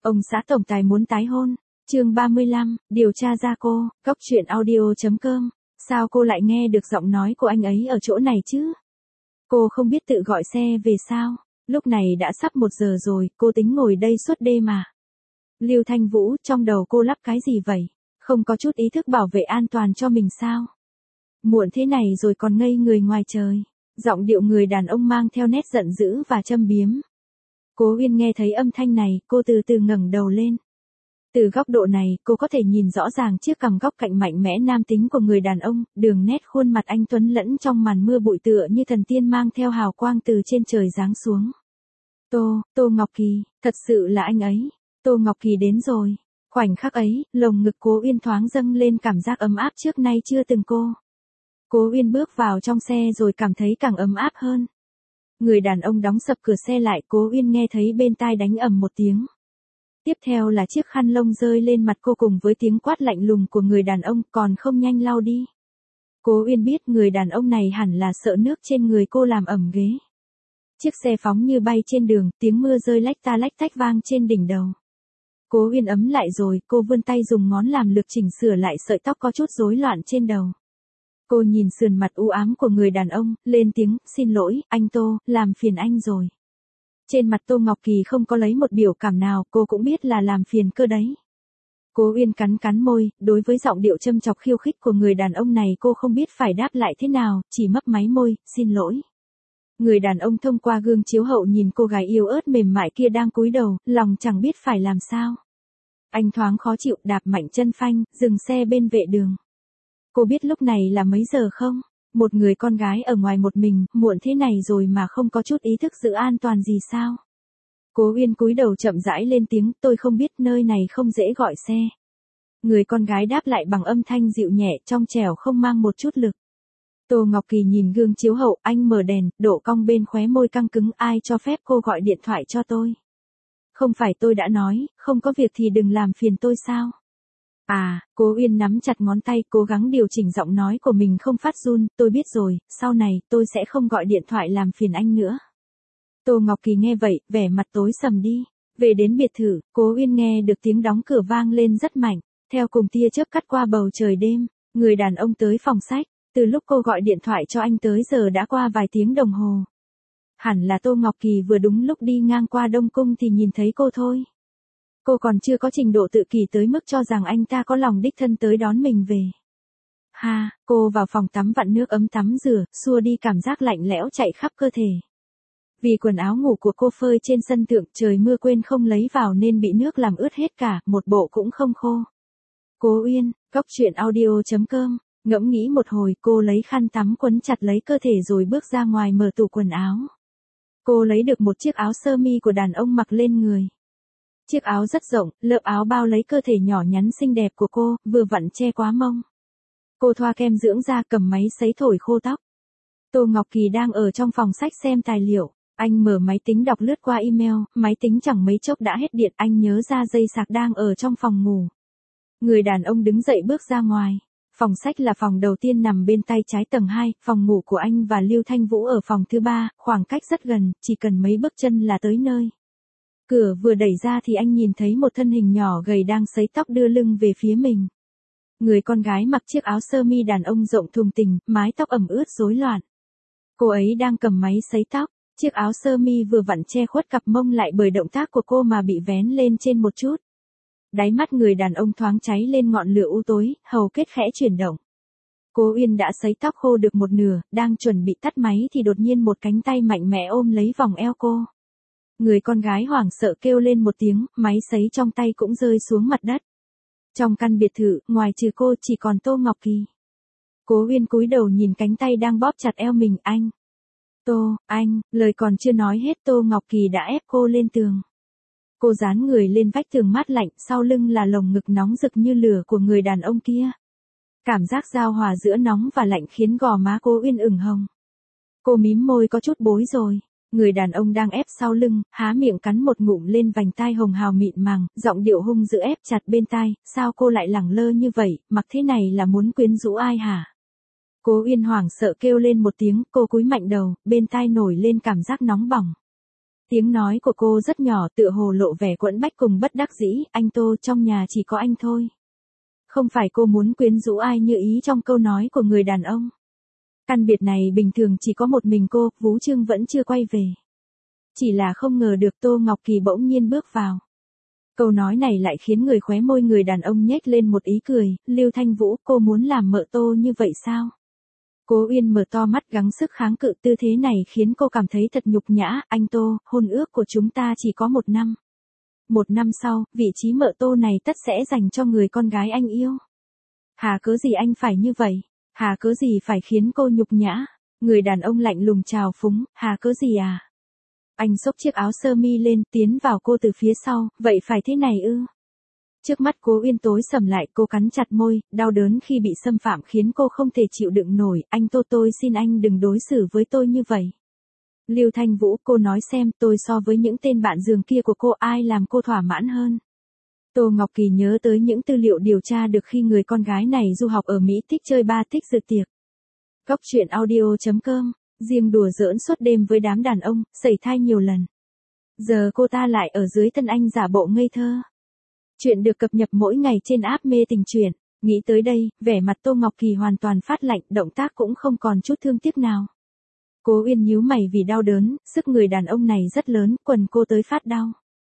Ông xã tổng tài muốn tái hôn. Chương 35, điều tra ra cô, Cóc truyện audio.com. Sao cô lại nghe được giọng nói của anh ấy ở chỗ này chứ? Cô không biết tự gọi xe về sao? Lúc này đã sắp 1 giờ rồi, cô tính ngồi đây suốt đêm mà. Lưu Thanh Vũ, trong đầu cô lắp cái gì vậy? Không có chút ý thức bảo vệ an toàn cho mình sao? Muộn thế này rồi còn ngây người ngoài trời. Giọng điệu người đàn ông mang theo nét giận dữ và châm biếm. Cố Uyên nghe thấy âm thanh này, cô từ từ ngẩng đầu lên. Từ góc độ này, cô có thể nhìn rõ ràng chiếc cằm góc cạnh mạnh mẽ nam tính của người đàn ông, đường nét khuôn mặt anh tuấn lẫn trong màn mưa bụi tựa như thần tiên mang theo hào quang từ trên trời giáng xuống. Tô Ngọc Kỳ, thật sự là anh ấy. Tô Ngọc Kỳ đến rồi. Khoảnh khắc ấy, lồng ngực Cố Uyên thoáng dâng lên cảm giác ấm áp trước nay chưa từng cô. Cố Uyên bước vào trong xe rồi cảm thấy càng ấm áp hơn. Người đàn ông đóng sập cửa xe lại, Cố Uyên nghe thấy bên tai đánh ầm một tiếng. Tiếp theo là chiếc khăn lông rơi lên mặt cô cùng với tiếng quát lạnh lùng của người đàn ông, còn không nhanh lau đi. Cố Uyên biết người đàn ông này hẳn là sợ nước trên người cô làm ẩm ghế. Chiếc xe phóng như bay trên đường, tiếng mưa rơi lách ta lách tách vang trên đỉnh đầu. Cố Uyên ấm lại rồi, cô vươn tay dùng ngón làm lực chỉnh sửa lại sợi tóc có chút rối loạn trên đầu. Cô nhìn sườn mặt u ám của người đàn ông, lên tiếng, xin lỗi, anh Tô, làm phiền anh rồi. Trên mặt Tô Ngọc Kỳ không có lấy một biểu cảm nào, cô cũng biết là làm phiền cơ đấy. Cố Uyên cắn môi, đối với giọng điệu châm chọc khiêu khích của người đàn ông này cô không biết phải đáp lại thế nào, chỉ mấp máy môi, xin lỗi. Người đàn ông thông qua gương chiếu hậu nhìn cô gái yếu ớt mềm mại kia đang cúi đầu, lòng chẳng biết phải làm sao. Anh thoáng khó chịu đạp mạnh chân phanh, dừng xe bên vệ đường. Cô biết lúc này là mấy giờ không? Một người con gái ở ngoài một mình, muộn thế này rồi mà không có chút ý thức giữ an toàn gì sao? Cố Uyên cúi đầu chậm rãi lên tiếng, tôi không biết, nơi này không dễ gọi xe. Người con gái đáp lại bằng âm thanh dịu nhẹ, trong trẻo không mang một chút lực. Tô Ngọc Kỳ nhìn gương chiếu hậu, anh mở đèn, độ cong bên khóe môi căng cứng, ai cho phép cô gọi điện thoại cho tôi? Không phải tôi đã nói, không có việc thì đừng làm phiền tôi sao? À, Cố Uyên nắm chặt ngón tay, cố gắng điều chỉnh giọng nói của mình không phát run, tôi biết rồi, sau này, tôi sẽ không gọi điện thoại làm phiền anh nữa. Tô Ngọc Kỳ nghe vậy, vẻ mặt tối sầm đi. Về đến biệt thự, Cố Uyên nghe được tiếng đóng cửa vang lên rất mạnh, theo cùng tia chớp cắt qua bầu trời đêm, người đàn ông tới phòng sách, từ lúc cô gọi điện thoại cho anh tới giờ đã qua vài tiếng đồng hồ. Hẳn là Tô Ngọc Kỳ vừa đúng lúc đi ngang qua Đông Cung thì nhìn thấy cô thôi. Cô còn chưa có trình độ tự kỷ tới mức cho rằng anh ta có lòng đích thân tới đón mình về. Cô vào phòng tắm vặn nước ấm tắm rửa, xua đi cảm giác lạnh lẽo chạy khắp cơ thể. Vì quần áo ngủ của cô phơi trên sân thượng, trời mưa quên không lấy vào nên bị nước làm ướt hết cả, một bộ cũng không khô. Cố Uyên, Cóc truyện audio.com, ngẫm nghĩ một hồi, cô lấy khăn tắm quấn chặt lấy cơ thể rồi bước ra ngoài mở tủ quần áo. Cô lấy được một chiếc áo sơ mi của đàn ông mặc lên người. Chiếc áo rất rộng, lớp áo bao lấy cơ thể nhỏ nhắn xinh đẹp của cô, vừa vặn che quá mông. Cô thoa kem dưỡng da, cầm máy sấy thổi khô tóc. Tô Ngọc Kỳ đang ở trong phòng sách xem tài liệu. Anh mở máy tính đọc lướt qua email, máy tính chẳng mấy chốc đã hết điện, anh nhớ ra dây sạc đang ở trong phòng ngủ. Người đàn ông đứng dậy bước ra ngoài. Phòng sách là phòng đầu tiên nằm bên tay trái tầng 2, phòng ngủ của anh và Lưu Thanh Vũ ở phòng thứ 3, khoảng cách rất gần, chỉ cần mấy bước chân là tới nơi. Cửa vừa đẩy ra thì anh nhìn thấy một thân hình nhỏ gầy đang sấy tóc đưa lưng về phía mình. Người con gái mặc chiếc áo sơ mi đàn ông rộng thùng thình, mái tóc ẩm ướt rối loạn. Cô ấy đang cầm máy sấy tóc, chiếc áo sơ mi vừa vặn che khuất cặp mông lại bởi động tác của cô mà bị vén lên trên một chút. Đáy mắt người đàn ông thoáng cháy lên ngọn lửa u tối, hầu kết khẽ chuyển động. Cố Uyên đã sấy tóc khô được một nửa, đang chuẩn bị tắt máy thì đột nhiên một cánh tay mạnh mẽ ôm lấy vòng eo cô. Người con gái hoảng sợ kêu lên một tiếng, máy sấy trong tay cũng rơi xuống mặt đất. Trong căn biệt thự, ngoài trừ cô chỉ còn Tô Ngọc Kỳ. Cố Uyên cúi đầu nhìn cánh tay đang bóp chặt eo mình, anh, lời còn chưa nói hết Tô Ngọc Kỳ đã ép cô lên tường. Cô dán người lên vách tường mát lạnh, sau lưng là lồng ngực nóng rực như lửa của người đàn ông kia. Cảm giác giao hòa giữa nóng và lạnh khiến gò má cô Uyên ửng hồng. Cô mím môi có chút bối rồi. Người đàn ông đang ép sau lưng, há miệng cắn một ngụm lên vành tai hồng hào mịn màng, giọng điệu hung dữ ép chặt bên tai, sao cô lại lẳng lơ như vậy, mặc thế này là muốn quyến rũ ai hả? Cố Uyên hoảng sợ kêu lên một tiếng, cô cúi mạnh đầu, bên tai nổi lên cảm giác nóng bỏng. Tiếng nói của cô rất nhỏ, tựa hồ lộ vẻ quẫn bách cùng bất đắc dĩ, anh Tô, trong nhà chỉ có anh thôi. Không phải cô muốn quyến rũ ai như ý trong câu nói của người đàn ông. Căn biệt này bình thường chỉ có một mình cô, Vú Trương vẫn chưa quay về. Chỉ là không ngờ được Tô Ngọc Kỳ bỗng nhiên bước vào. Câu nói này lại khiến người khóe môi người đàn ông nhếch lên một ý cười, Lưu Thanh Vũ, cô muốn làm mợ Tô như vậy sao? Cố Uyên mở to mắt gắng sức kháng cự, tư thế này khiến cô cảm thấy thật nhục nhã, anh Tô, hôn ước của chúng ta chỉ có 1 năm. 1 năm sau, vị trí mợ Tô này tất sẽ dành cho người con gái anh yêu. Hà cớ gì anh phải như vậy? Hà cớ gì phải khiến cô nhục nhã? Người đàn ông lạnh lùng trào phúng, hà cớ gì à? Anh xốc chiếc áo sơ mi lên, tiến vào cô từ phía sau, vậy phải thế này ư? Trước mắt Cố Uyên tối sầm lại, cô cắn chặt môi, đau đớn khi bị xâm phạm khiến cô không thể chịu đựng nổi, anh Tô, tôi xin anh đừng đối xử với tôi như vậy. Lưu Thanh Vũ, cô nói xem, tôi so với những tên bạn giường kia của cô ai làm cô thỏa mãn hơn. Tô Ngọc Kỳ nhớ tới những tư liệu điều tra được khi người con gái này du học ở Mỹ, thích chơi bar, thích dự tiệc. Góc truyện audio.com, riêng đùa giỡn suốt đêm với đám đàn ông, sẩy thai nhiều lần. Giờ cô ta lại ở dưới thân anh giả bộ ngây thơ. Chuyện được cập nhật mỗi ngày trên app Mê Tình Truyện. Nghĩ tới đây, vẻ mặt Tô Ngọc Kỳ hoàn toàn phát lạnh, động tác cũng không còn chút thương tiếc nào. Cố Uyên nhíu mày vì đau đớn, sức người đàn ông này rất lớn, quần cô tới phát đau.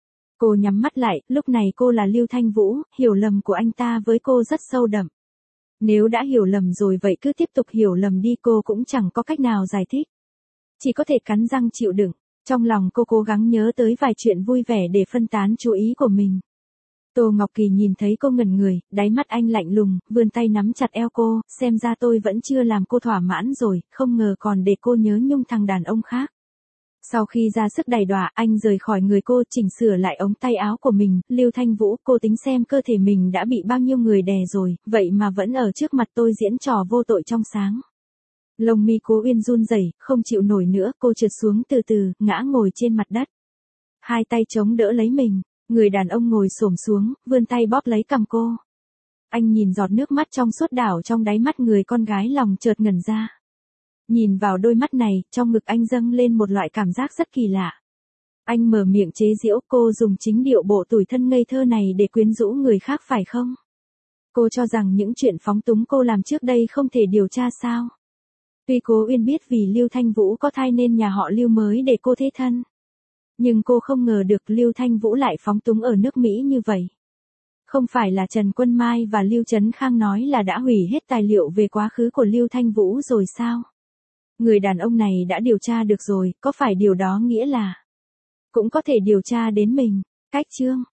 Cô nhắm mắt lại, lúc này cô là Lưu Thanh Vũ, hiểu lầm của anh ta với cô rất sâu đậm. Nếu đã hiểu lầm rồi vậy cứ tiếp tục hiểu lầm đi, cô cũng chẳng có cách nào giải thích. Chỉ có thể cắn răng chịu đựng, trong lòng cô cố gắng nhớ tới vài chuyện vui vẻ để phân tán chú ý của mình. Tô Ngọc Kỳ nhìn thấy cô ngẩn người, đáy mắt anh lạnh lùng, vươn tay nắm chặt eo cô, xem ra tôi vẫn chưa làm cô thỏa mãn rồi, không ngờ còn để cô nhớ nhung thằng đàn ông khác. Sau khi ra sức đày đọa, anh rời khỏi người cô, chỉnh sửa lại ống tay áo của mình, Lưu Thanh Vũ, cô tính xem cơ thể mình đã bị bao nhiêu người đè rồi, vậy mà vẫn ở trước mặt tôi diễn trò vô tội trong sáng. Lông mi Cố Uyên run rẩy, không chịu nổi nữa, cô trượt xuống từ từ, ngã ngồi trên mặt đất. Hai tay chống đỡ lấy mình, người đàn ông ngồi xổm xuống, vươn tay bóp lấy cằm cô. Anh nhìn giọt nước mắt trong suốt đảo trong đáy mắt người con gái, lòng chợt ngẩn ra. Nhìn vào đôi mắt này, trong ngực anh dâng lên một loại cảm giác rất kỳ lạ. Anh mở miệng chế giễu, cô dùng chính điệu bộ tủi thân ngây thơ này để quyến rũ người khác phải không? Cô cho rằng những chuyện phóng túng cô làm trước đây không thể điều tra sao? Tuy Cố Uyên biết vì Lưu Thanh Vũ có thai nên nhà họ Lưu mới để cô thế thân. Nhưng cô không ngờ được Lưu Thanh Vũ lại phóng túng ở nước Mỹ như vậy. Không phải là Trần Quân Mai và Lưu Trấn Khang nói là đã hủy hết tài liệu về quá khứ của Lưu Thanh Vũ rồi sao? Người đàn ông này đã điều tra được rồi, có phải điều đó nghĩa là cũng có thể điều tra đến mình? Cách chương